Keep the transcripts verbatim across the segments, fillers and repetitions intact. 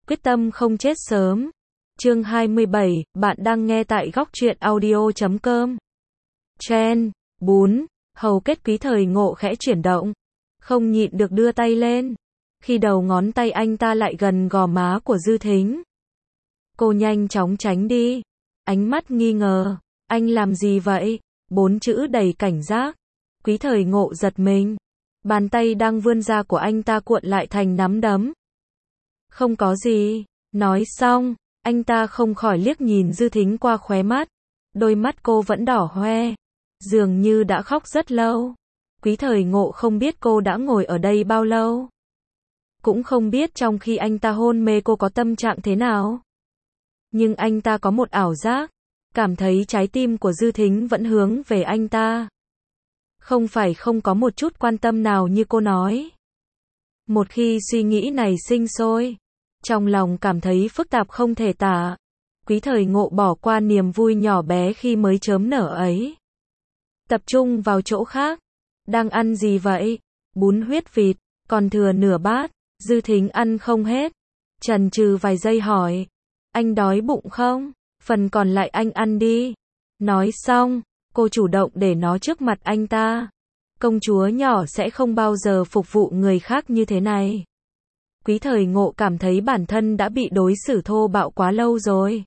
Quyết tâm không chết sớm. Chương hai mươi bảy, bạn đang nghe tại góc truyện audio chấm com. Chen, bún, hầu kết Quý Thời Ngộ khẽ chuyển động, không nhịn được đưa tay lên. Khi đầu ngón tay anh ta lại gần gò má của Dư Thính, cô nhanh chóng tránh đi, ánh mắt nghi ngờ. Anh làm gì vậy? Bốn chữ đầy cảnh giác. Quý Thời Ngộ giật mình. Bàn tay đang vươn ra của anh ta cuộn lại thành nắm đấm. Không có gì. Nói xong, anh ta không khỏi liếc nhìn Dư Thính qua khóe mắt. Đôi mắt cô vẫn đỏ hoe, dường như đã khóc rất lâu. Quý Thời Ngộ không biết cô đã ngồi ở đây bao lâu, cũng không biết trong khi anh ta hôn mê cô có tâm trạng thế nào. Nhưng anh ta có một ảo giác, cảm thấy trái tim của Dư Thính vẫn hướng về anh ta. Không phải không có một chút quan tâm nào như cô nói. Một khi suy nghĩ này sinh sôi, trong lòng cảm thấy phức tạp không thể tả. Quý Thời Ngộ bỏ qua niềm vui nhỏ bé khi mới chớm nở ấy, tập trung vào chỗ khác. Đang ăn gì vậy? Bún huyết vịt, còn thừa nửa bát. Dư Thính ăn không hết, chần chừ vài giây hỏi, anh đói bụng không? Phần còn lại anh ăn đi. Nói xong, cô chủ động để nó trước mặt anh ta. Công chúa nhỏ sẽ không bao giờ phục vụ người khác như thế này. Quý Thời Ngộ cảm thấy bản thân đã bị đối xử thô bạo quá lâu rồi.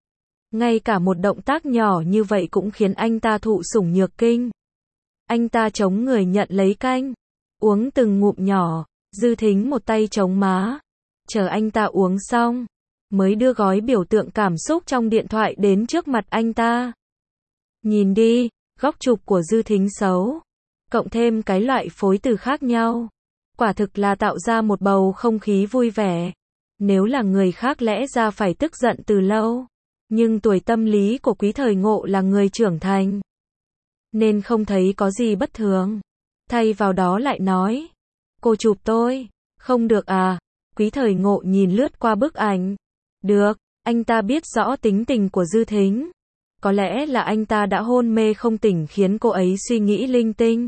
Ngay cả một động tác nhỏ như vậy cũng khiến anh ta thụ sủng nhược kinh. Anh ta chống người nhận lấy canh, uống từng ngụm nhỏ. Dư Thính một tay chống má, chờ anh ta uống xong, mới đưa gói biểu tượng cảm xúc trong điện thoại đến trước mặt anh ta. Nhìn đi, góc chụp của Dư Thính xấu, cộng thêm cái loại phối từ khác nhau, quả thực là tạo ra một bầu không khí vui vẻ. Nếu là người khác lẽ ra phải tức giận từ lâu, nhưng tuổi tâm lý của Quý Thời Ngộ là người trưởng thành, nên không thấy có gì bất thường. Thay vào đó lại nói, cô chụp tôi, không được à? Quý Thời Ngộ nhìn lướt qua bức ảnh. Được, anh ta biết rõ tính tình của Dư Thính. Có lẽ là anh ta đã hôn mê không tỉnh khiến cô ấy suy nghĩ linh tinh.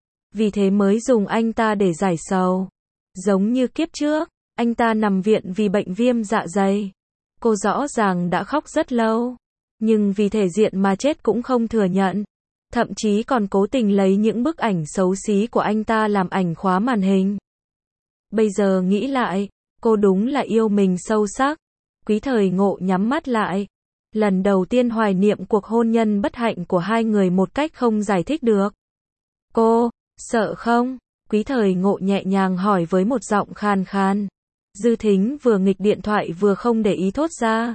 Vì thế mới dùng anh ta để giải sầu. Giống như kiếp trước, anh ta nằm viện vì bệnh viêm dạ dày. Cô rõ ràng đã khóc rất lâu, nhưng vì thể diện mà chết cũng không thừa nhận. Thậm chí còn cố tình lấy những bức ảnh xấu xí của anh ta làm ảnh khóa màn hình. Bây giờ nghĩ lại, cô đúng là yêu mình sâu sắc. Quý Thời Ngộ nhắm mắt lại, lần đầu tiên hoài niệm cuộc hôn nhân bất hạnh của hai người một cách không giải thích được. Cô, sợ không? Quý Thời Ngộ nhẹ nhàng hỏi với một giọng khan khan. Dư Thính vừa nghịch điện thoại vừa không để ý thốt ra.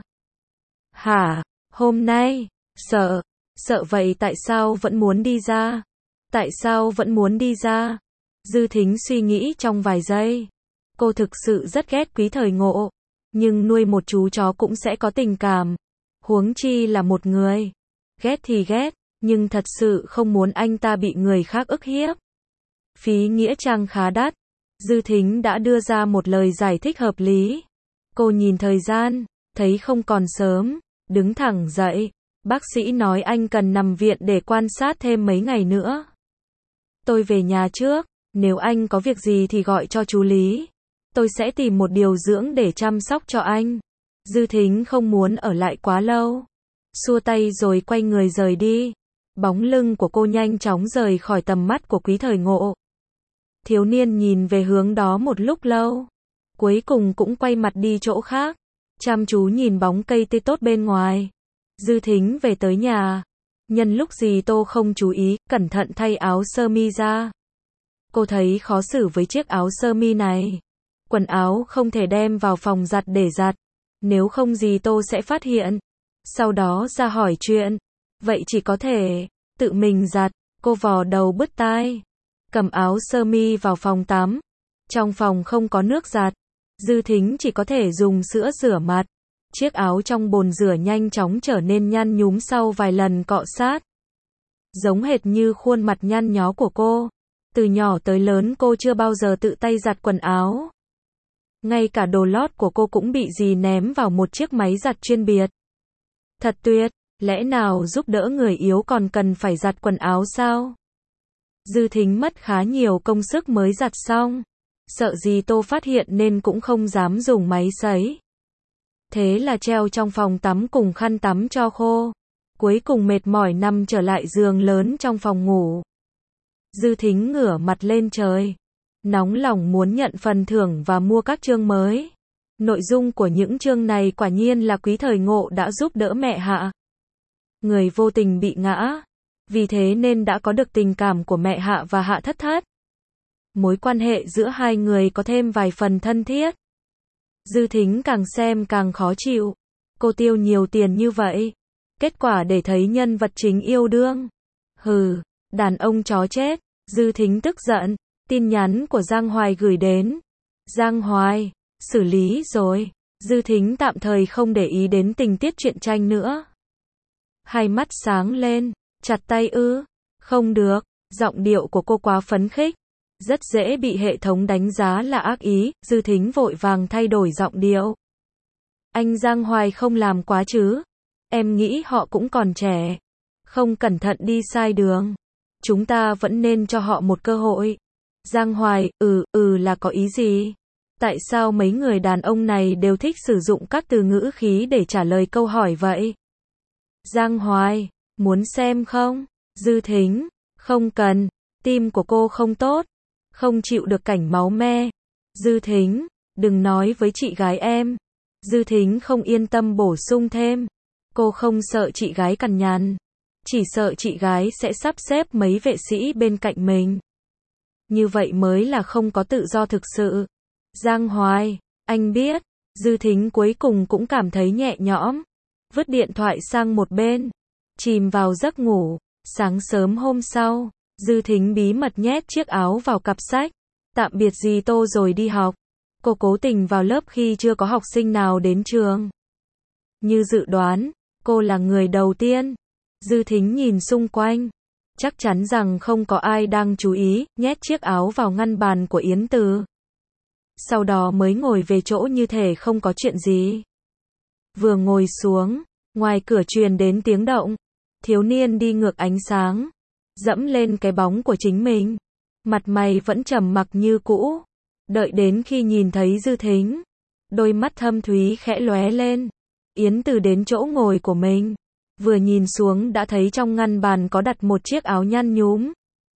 Hả? Hôm nay? Sợ? Sợ vậy tại sao vẫn muốn đi ra? Tại sao vẫn muốn đi ra? Dư Thính suy nghĩ trong vài giây. Cô thực sự rất ghét Quý Thời Ngộ, nhưng nuôi một chú chó cũng sẽ có tình cảm. Huống chi là một người. Ghét thì ghét, nhưng thật sự không muốn anh ta bị người khác ức hiếp. Phí nghĩa trang khá đắt. Dư Thính đã đưa ra một lời giải thích hợp lý. Cô nhìn thời gian, thấy không còn sớm, đứng thẳng dậy. Bác sĩ nói anh cần nằm viện để quan sát thêm mấy ngày nữa. Tôi về nhà trước, nếu anh có việc gì thì gọi cho chú Lý. Tôi sẽ tìm một điều dưỡng để chăm sóc cho anh. Dư Thính không muốn ở lại quá lâu, xua tay rồi quay người rời đi. Bóng lưng của cô nhanh chóng rời khỏi tầm mắt của Quý Thời Ngộ. Thiếu niên nhìn về hướng đó một lúc lâu, cuối cùng cũng quay mặt đi chỗ khác, chăm chú nhìn bóng cây tươi tốt bên ngoài. Dư Thính về tới nhà, nhân lúc Dì Tô không chú ý, cẩn thận thay áo sơ mi ra. Cô thấy khó xử với chiếc áo sơ mi này. Quần áo không thể đem vào phòng giặt để giặt, nếu không Dì Tô sẽ phát hiện, sau đó ra hỏi chuyện. Vậy chỉ có thể tự mình giặt. Cô vò đầu bứt tai, cầm áo sơ mi vào phòng tắm. Trong phòng không có nước giặt, Dư Thính chỉ có thể dùng sữa rửa mặt. Chiếc áo trong bồn rửa nhanh chóng trở nên nhăn nhúm sau vài lần cọ sát, giống hệt như khuôn mặt nhăn nhó của cô. Từ nhỏ tới lớn cô chưa bao giờ tự tay giặt quần áo. Ngay cả đồ lót của cô cũng bị dì ném vào một chiếc máy giặt chuyên biệt. Thật tuyệt, lẽ nào giúp đỡ người yếu còn cần phải giặt quần áo sao? Dư Thính mất khá nhiều công sức mới giặt xong. Sợ Dì Tô phát hiện nên cũng không dám dùng máy sấy. Thế là treo trong phòng tắm cùng khăn tắm cho khô. Cuối cùng mệt mỏi nằm trở lại giường lớn trong phòng ngủ. Dư Thính ngửa mặt lên trời. Nóng lòng muốn nhận phần thưởng và mua các chương mới. Nội dung của những chương này quả nhiên là Quý Thời Ngộ đã giúp đỡ mẹ Hạ. Người vô tình bị ngã. Vì thế nên đã có được tình cảm của mẹ Hạ và Hạ Thất Thất. Mối quan hệ giữa hai người có thêm vài phần thân thiết. Dư Thính càng xem càng khó chịu. Cô tiêu nhiều tiền như vậy. Kết quả để thấy nhân vật chính yêu đương. Hừ, đàn ông chó chết. Dư Thính tức giận. Tin nhắn của Giang Hoài gửi đến. Giang Hoài, xử lý rồi. Dư Thính tạm thời không để ý đến tình tiết truyện tranh nữa. Hai mắt sáng lên. Chặt tay ư? Không được. Giọng điệu của cô quá phấn khích. Rất dễ bị hệ thống đánh giá là ác ý. Dư Thính vội vàng thay đổi giọng điệu. Anh Giang Hoài không làm quá chứ? Em nghĩ họ cũng còn trẻ. Không cẩn thận đi sai đường. Chúng ta vẫn nên cho họ một cơ hội. Giang Hoài, ừ, ừ là có ý gì? Tại sao mấy người đàn ông này đều thích sử dụng các từ ngữ khí để trả lời câu hỏi vậy? Giang Hoài, muốn xem không? Dư Thính, không cần, tim của cô không tốt, không chịu được cảnh máu me. Dư Thính, đừng nói với chị gái em. Dư Thính không yên tâm bổ sung thêm. Cô không sợ chị gái cằn nhằn, chỉ sợ chị gái sẽ sắp xếp mấy vệ sĩ bên cạnh mình. Như vậy mới là không có tự do thực sự. Giang Hoài, anh biết. Dư Thính cuối cùng cũng cảm thấy nhẹ nhõm. Vứt điện thoại sang một bên. Chìm vào giấc ngủ. Sáng sớm hôm sau, Dư Thính bí mật nhét chiếc áo vào cặp sách. Tạm biệt dì Tô rồi đi học. Cô cố tình vào lớp khi chưa có học sinh nào đến trường. Như dự đoán, cô là người đầu tiên. Dư Thính nhìn xung quanh. Chắc chắn rằng không có ai đang chú ý, nhét chiếc áo vào ngăn bàn của Yến Từ. Sau đó mới ngồi về chỗ như thể không có chuyện gì. Vừa ngồi xuống, ngoài cửa truyền đến tiếng động. Thiếu niên đi ngược ánh sáng, dẫm lên cái bóng của chính mình. Mặt mày vẫn trầm mặc như cũ. Đợi đến khi nhìn thấy Dư Thính, đôi mắt thâm thúy khẽ lóe lên. Yến Từ đến chỗ ngồi của mình. Vừa nhìn xuống đã thấy trong ngăn bàn có đặt một chiếc áo nhăn nhúm.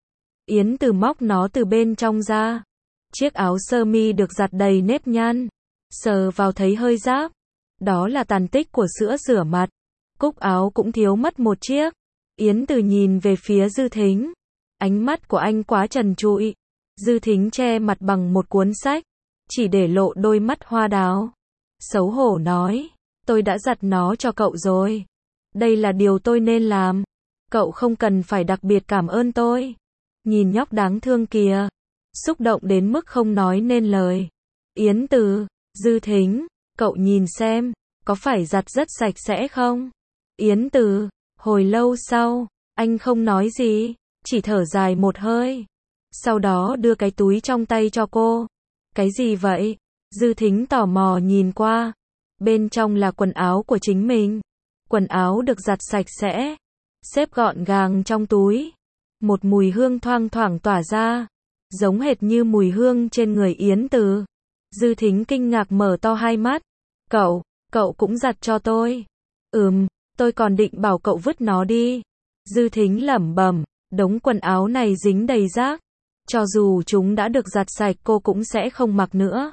Yến Từ móc nó từ bên trong ra. Chiếc áo sơ mi được giặt đầy nếp nhăn. Sờ vào thấy hơi ráp. Đó là tàn tích của sữa rửa mặt. Cúc áo cũng thiếu mất một chiếc. Yến Từ nhìn về phía Dư Thính. Ánh mắt của anh quá trần trụi. Dư Thính che mặt bằng một cuốn sách. Chỉ để lộ đôi mắt hoa đào. Xấu hổ nói. Tôi đã giặt nó cho cậu rồi. Đây là điều tôi nên làm. Cậu không cần phải đặc biệt cảm ơn tôi. Nhìn nhóc đáng thương kìa. Xúc động đến mức không nói nên lời. Yến Từ, Dư Thính, cậu nhìn xem, có phải giặt rất sạch sẽ không? Yến Từ, hồi lâu sau, anh không nói gì, chỉ thở dài một hơi. Sau đó đưa cái túi trong tay cho cô. Cái gì vậy? Dư Thính tò mò nhìn qua. Bên trong là quần áo của chính mình. Quần áo được giặt sạch sẽ, xếp gọn gàng trong túi. Một mùi hương thoang thoảng tỏa ra, giống hệt như mùi hương trên người Yến Từ. Dư Thính kinh ngạc mở to hai mắt. Cậu, cậu cũng giặt cho tôi. Ừm, tôi còn định bảo cậu vứt nó đi. Dư Thính lẩm bẩm, đống quần áo này dính đầy rác. Cho dù chúng đã được giặt sạch cô cũng sẽ không mặc nữa.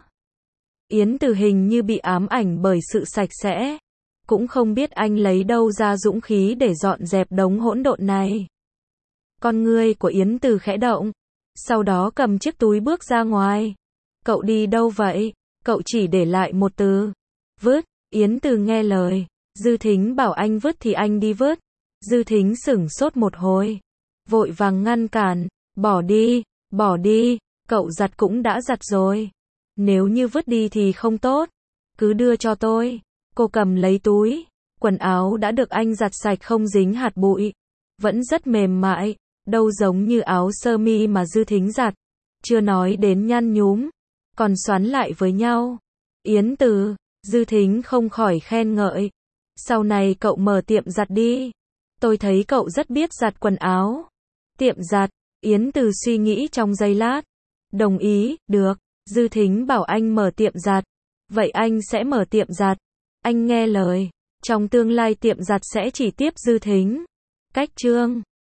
Yến Từ hình như bị ám ảnh bởi sự sạch sẽ. Cũng không biết anh lấy đâu ra dũng khí để dọn dẹp đống hỗn độn này. Con ngươi của Yến Từ khẽ động. Sau đó cầm chiếc túi bước ra ngoài. Cậu đi đâu vậy? Cậu chỉ để lại một từ. Vứt. Yến Từ nghe lời. Dư Thính bảo anh vứt thì anh đi vứt. Dư Thính sửng sốt một hồi. Vội vàng ngăn cản. Bỏ đi, bỏ đi. Cậu giặt cũng đã giặt rồi. Nếu như vứt đi thì không tốt. Cứ đưa cho tôi. Cô cầm lấy túi. Quần áo đã được anh giặt sạch không dính hạt bụi. Vẫn rất mềm mại. Đâu giống như áo sơ mi mà Dư Thính giặt. Chưa nói đến nhăn nhúm. Còn xoắn lại với nhau. Yến Từ, Dư Thính không khỏi khen ngợi. Sau này cậu mở tiệm giặt đi. Tôi thấy cậu rất biết giặt quần áo. Tiệm giặt. Yến Từ suy nghĩ trong giây lát. Đồng ý, được. Dư Thính bảo anh mở tiệm giặt. Vậy anh sẽ mở tiệm giặt. Anh nghe lời. Trong tương lai tiệm giặt sẽ chỉ tiếp Dư Thính. Cách chương